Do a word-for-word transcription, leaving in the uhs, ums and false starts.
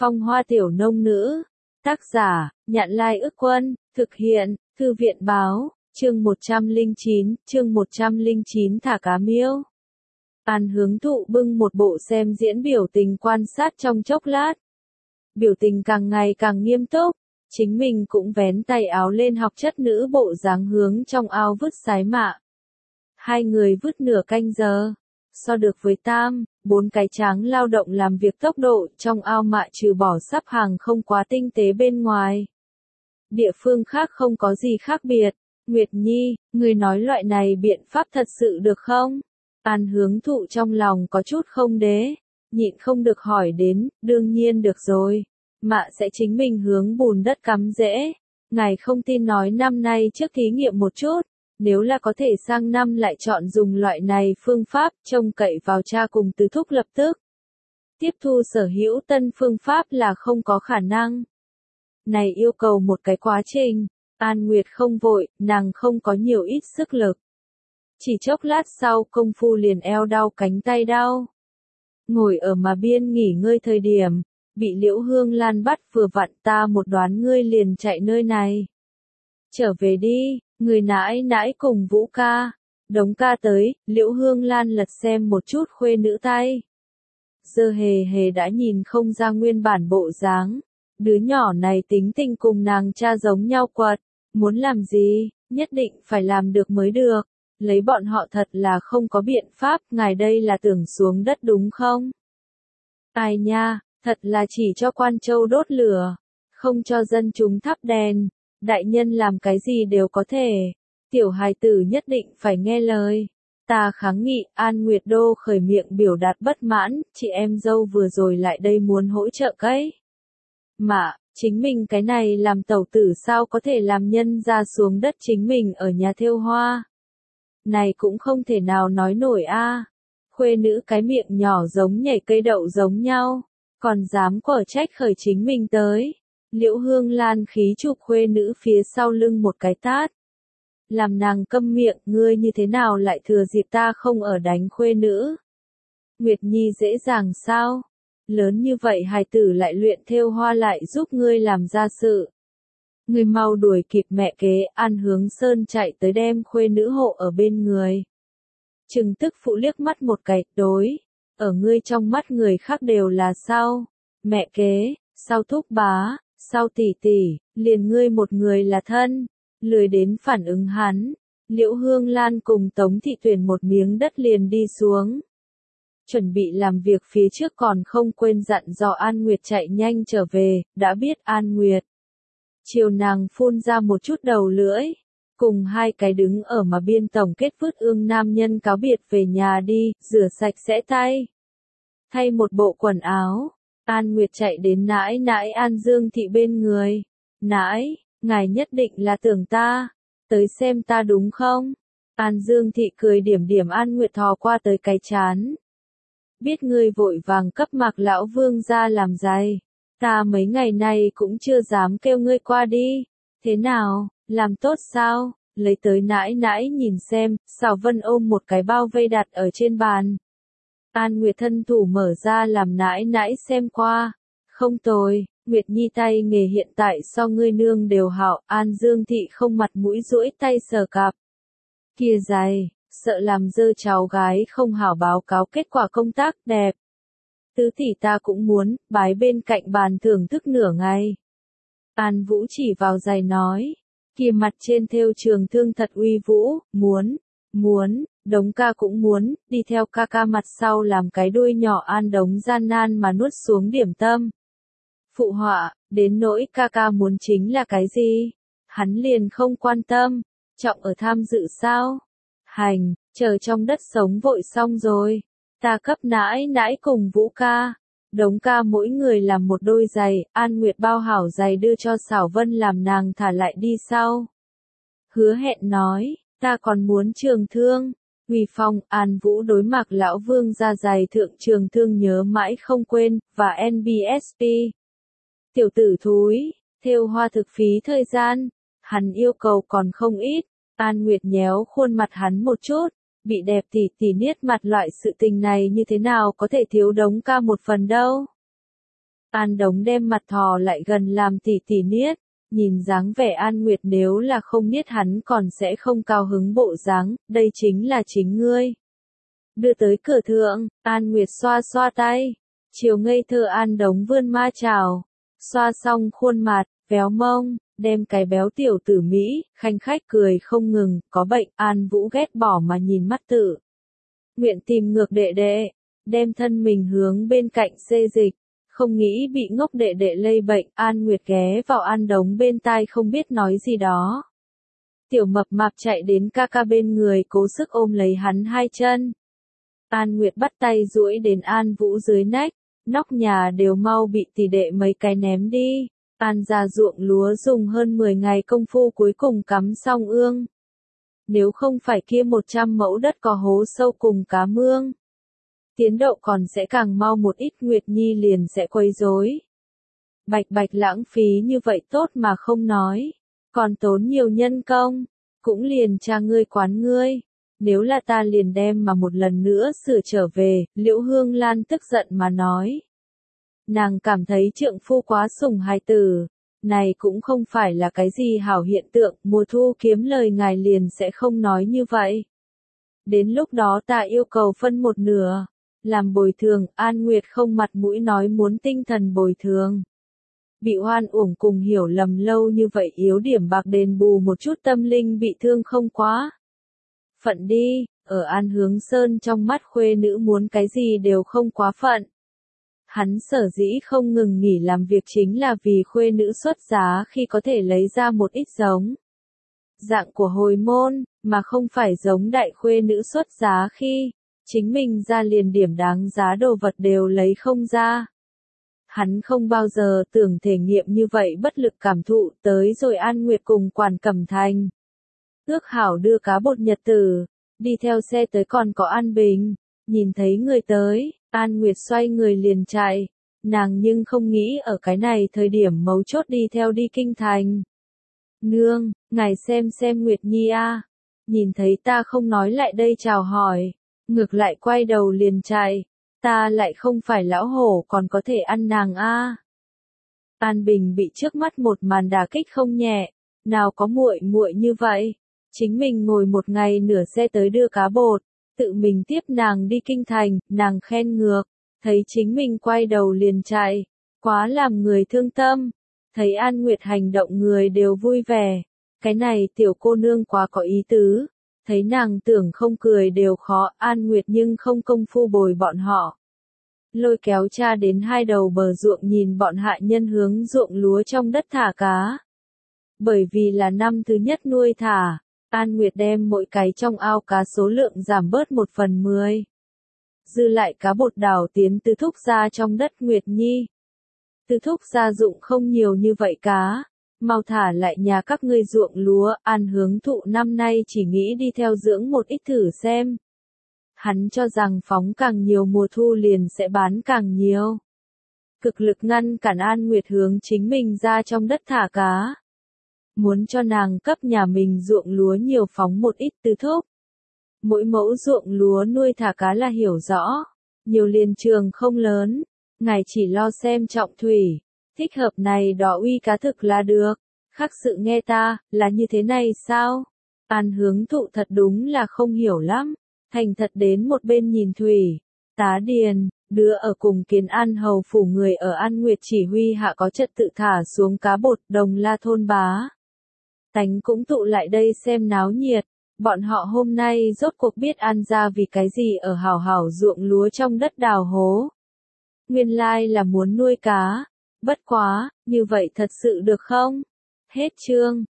Phong hoa tiểu nông nữ. Tác giả, Nhạn Lai Ức Quân, thực hiện, Thư viện báo, chương một trăm lẻ chín, chương một trăm lẻ chín thả cá miêu. An Hướng Thụ bưng một bộ xem diễn biểu tình quan sát trong chốc lát. Biểu tình càng ngày càng nghiêm túc, chính mình cũng vén tay áo lên học chất nữ bộ dáng hướng trong ao vứt sái mạ. Hai người vứt nửa canh giờ, so được với tam, bốn cái tráng lao động làm việc tốc độ trong ao mạ trừ bỏ sắp hàng không quá tinh tế bên ngoài. Địa phương khác không có gì khác biệt. Nguyệt Nhi, người nói loại này biện pháp thật sự được không? An Hướng Thụ trong lòng có chút không đế, nhịn không được hỏi đến, đương nhiên được rồi. Mạ sẽ chính mình hướng bùn đất cắm rễ. Ngài không tin nói năm nay trước thí nghiệm một chút, nếu là có thể sang năm lại chọn dùng loại này phương pháp, trông cậy vào cha cùng tứ thúc lập tức. Tiếp thu sở hữu tân phương pháp là không có khả năng. Này yêu cầu một cái quá trình. An Nguyệt không vội, nàng không có nhiều ít sức lực. Chỉ chốc lát sau công phu liền eo đau cánh tay đau. Ngồi ở mà biên nghỉ ngơi thời điểm, bị Liễu Hương Lan bắt vừa vặn, ta một đoán ngươi liền chạy nơi này. Trở về đi, người nãi nãi cùng Vũ ca. Đống ca tới, Liễu Hương Lan lật xem một chút khuê nữ tay. Dơ hề hề đã nhìn không ra nguyên bản bộ dáng. Đứa nhỏ này tính tình cùng nàng cha giống nhau quật. Muốn làm gì, nhất định phải làm được mới được. Lấy bọn họ thật là không có biện pháp, ngài đây là tưởng xuống đất đúng không? Ai nha, thật là chỉ cho quan châu đốt lửa, không cho dân chúng thắp đèn. Đại nhân làm cái gì đều có thể. Tiểu hài tử nhất định phải nghe lời. Ta kháng nghị, An Nguyệt Đô khởi miệng biểu đạt bất mãn, chị em dâu vừa rồi lại đây muốn hỗ trợ cái. Mà, chính mình cái này làm tẩu tử sao có thể làm nhân ra xuống đất chính mình ở nhà thêu hoa. Này cũng không thể nào nói nổi a. Khuê nữ cái miệng nhỏ giống nhảy cây đậu giống nhau, còn dám quở trách khởi chính mình tới. Liễu Hương Lan khí chụp khuê nữ phía sau lưng một cái tát. Làm nàng câm miệng, ngươi như thế nào lại thừa dịp ta không ở đánh khuê nữ. Nguyệt Nhi dễ dàng sao? Lớn như vậy hài tử lại luyện thêu hoa lại giúp ngươi làm ra sự. Ngươi mau đuổi kịp mẹ kế. An Hướng Sơn chạy tới đem khuê nữ hộ ở bên người. Trừng tức phụ liếc mắt một cái, đối. Ở ngươi trong mắt người khác đều là sao? Mẹ kế, sao thúc bá, sao tỷ tỷ, liền ngươi một người là thân. Lười đến phản ứng hắn. Liễu Hương Lan cùng Tống Thị Tuyển một miếng đất liền đi xuống. Chuẩn bị làm việc phía trước còn không quên dặn dò An Nguyệt chạy nhanh trở về, đã biết An Nguyệt. Chiều nàng phun ra một chút đầu lưỡi, cùng hai cái đứng ở mà biên tổng kết vứt ương nam nhân cáo biệt về nhà đi, rửa sạch sẽ tay. Thay một bộ quần áo, An Nguyệt chạy đến nãi nãi An Dương Thị bên người. Nãi, ngài nhất định là tưởng ta, tới xem ta đúng không? An Dương Thị cười điểm điểm An Nguyệt thò qua tới cái chán. Biết ngươi vội vàng cấp Mạc lão vương ra làm giày, ta mấy ngày nay cũng chưa dám kêu ngươi qua đi. Thế nào, làm tốt sao? Lấy tới nãi nãi nhìn xem. Sảo Vân ôm một cái bao vây đặt ở trên bàn. An Nguyệt thân thủ mở ra làm nãi nãi xem qua. Không tồi, Nguyệt Nhi tay nghề hiện tại so ngươi nương đều hảo. An Dương Thị không mặt mũi duỗi tay sờ cặp. Kia giày, sợ làm dơ cháu gái không hảo báo cáo kết quả công tác đẹp. Tứ tỷ ta cũng muốn, bái bên cạnh bàn thưởng thức nửa ngày. An Vũ chỉ vào giày nói, kia mặt trên thêu trường thương thật uy vũ, muốn, muốn, Đống ca cũng muốn, đi theo ca ca mặt sau làm cái đuôi nhỏ. An Đống gian nan mà nuốt xuống điểm tâm. Phụ họa, đến nỗi ca ca muốn chính là cái gì? Hắn liền không quan tâm, trọng ở tham dự sao? Hành, chờ trong đất sống vội xong rồi. Ta cấp nãi nãi cùng Vũ ca. Đống ca mỗi người làm một đôi giày. An Nguyệt bao hảo giày đưa cho Sảo Vân làm nàng thả lại đi sau. Hứa Hẹn nói, ta còn muốn trường thương. Uy phong. An Vũ đối Mạc lão vương ra giày thượng trường thương nhớ mãi không quên, và en bê ét pê. Tiểu tử thúi, thêu hoa thực phí thời gian. Hắn yêu cầu còn không ít. An Nguyệt nhéo khuôn mặt hắn một chút. Bị đẹp tỉ tỉ niết mặt loại sự tình này như thế nào có thể thiếu Đống ca một phần đâu. An Đống đem mặt thò lại gần làm tỉ tỉ niết, nhìn dáng vẻ An Nguyệt nếu là không niết hắn còn sẽ không cao hứng bộ dáng, đây chính là chính ngươi. Đưa tới cửa thượng, An Nguyệt xoa xoa tay, chiều ngây thơ An Đống vươn ma chào, xoa xong khuôn mặt, véo mông, đem cái béo tiểu tử Mỹ, khanh khách cười không ngừng, có bệnh, An Vũ ghét bỏ mà nhìn mắt tự. Nguyện tìm ngược đệ đệ, đem thân mình hướng bên cạnh xê dịch, không nghĩ bị ngốc đệ đệ lây bệnh, An Nguyệt ghé vào An Đống bên tai không biết nói gì đó. Tiểu mập mạp chạy đến ca ca bên người cố sức ôm lấy hắn hai chân. An Nguyệt bắt tay duỗi đến An Vũ dưới nách, nóc nhà đều mau bị tỷ đệ mấy cái ném đi. An ra ruộng lúa dùng hơn mười ngày công phu cuối cùng cắm xong ương. Nếu không phải kia một trăm mẫu đất có hố sâu cùng cá mương, tiến độ còn sẽ càng mau một ít, Nguyệt Nhi liền sẽ quấy rối. Bạch bạch lãng phí như vậy tốt mà không nói, còn tốn nhiều nhân công, cũng liền cha ngươi quán ngươi. Nếu là ta liền đem mà một lần nữa sửa trở về, Liễu Hương Lan tức giận mà nói. Nàng cảm thấy trượng phu quá sủng hài tử, này cũng không phải là cái gì hảo hiện tượng, mùa thu kiếm lời ngài liền sẽ không nói như vậy. Đến lúc đó ta yêu cầu phân một nửa, làm bồi thường, An Nguyệt không mặt mũi nói muốn tinh thần bồi thường. Bị hoan uổng cùng hiểu lầm lâu như vậy yếu điểm bạc đền bù một chút tâm linh bị thương không quá. Phận đi, ở An Hướng Sơn trong mắt khuê nữ muốn cái gì đều không quá phận. Hắn sở dĩ không ngừng nghỉ làm việc chính là vì khuê nữ xuất giá khi có thể lấy ra một ít giống dạng của hồi môn, mà không phải giống đại khuê nữ xuất giá khi chính mình ra liền điểm đáng giá đồ vật đều lấy không ra. Hắn không bao giờ tưởng thể nghiệm như vậy bất lực cảm thụ, tới rồi An Nguyệt cùng Quản Cẩm Thành. Ước hảo đưa cá bột nhật tử, đi theo xe tới còn có An Bình, nhìn thấy người tới, An Nguyệt xoay người liền chạy, nàng nhưng không nghĩ ở cái này thời điểm mấu chốt đi theo đi kinh thành. Nương, ngài xem xem Nguyệt Nhi a, nhìn thấy ta không nói lại đây chào hỏi, ngược lại quay đầu liền chạy, ta lại không phải lão hổ còn có thể ăn nàng a. An Bình bị trước mắt một màn đả kích không nhẹ, nào có muội muội như vậy, chính mình ngồi một ngày nửa xe tới đưa cá bột, tự mình tiếp nàng đi kinh thành, nàng khen ngược, thấy chính mình quay đầu liền chạy, quá làm người thương tâm, thấy An Nguyệt hành động người đều vui vẻ, cái này tiểu cô nương quá có ý tứ, thấy nàng tưởng không cười đều khó, An Nguyệt nhưng không công phu bồi bọn họ. Lôi kéo cha đến hai đầu bờ ruộng nhìn bọn hạ nhân hướng ruộng lúa trong đất thả cá. Bởi vì là năm thứ nhất nuôi thả, An Nguyệt đem mỗi cái trong ao cá số lượng giảm bớt một phần mười. Dư lại cá bột đảo tiến Tứ Thúc ra trong đất Nguyệt Nhi. Tứ Thúc gia dụng không nhiều như vậy cá, mau thả lại nhà các ngươi ruộng lúa, An Hướng Thụ năm nay chỉ nghĩ đi theo dưỡng một ít thử xem. Hắn cho rằng phóng càng nhiều mùa thu liền sẽ bán càng nhiều. Cực lực ngăn cản An Nguyệt hướng chính mình ra trong đất thả cá. Muốn cho nàng cấp nhà mình ruộng lúa nhiều phóng một ít. Tứ Thúc. Mỗi mẫu ruộng lúa nuôi thả cá là hiểu rõ, nhiều liền trường không lớn, ngài chỉ lo xem trọng thủy, thích hợp này đó uy cá thực là được, khác sự nghe ta, là như thế này sao? An Hướng Thụ thật đúng là không hiểu lắm, thành thật đến một bên nhìn thủy, tá điền, đưa ở cùng Kiến An hầu phủ người ở An Nguyệt chỉ huy hạ có trật tự thả xuống cá bột, Đồng La thôn bá. Tánh cũng tụ lại đây xem náo nhiệt. Bọn họ hôm nay rốt cuộc biết An ra vì cái gì ở hảo hảo ruộng lúa trong đất đào hố. Nguyên lai là muốn nuôi cá. Bất quá, như vậy thật sự được không? Hết chương.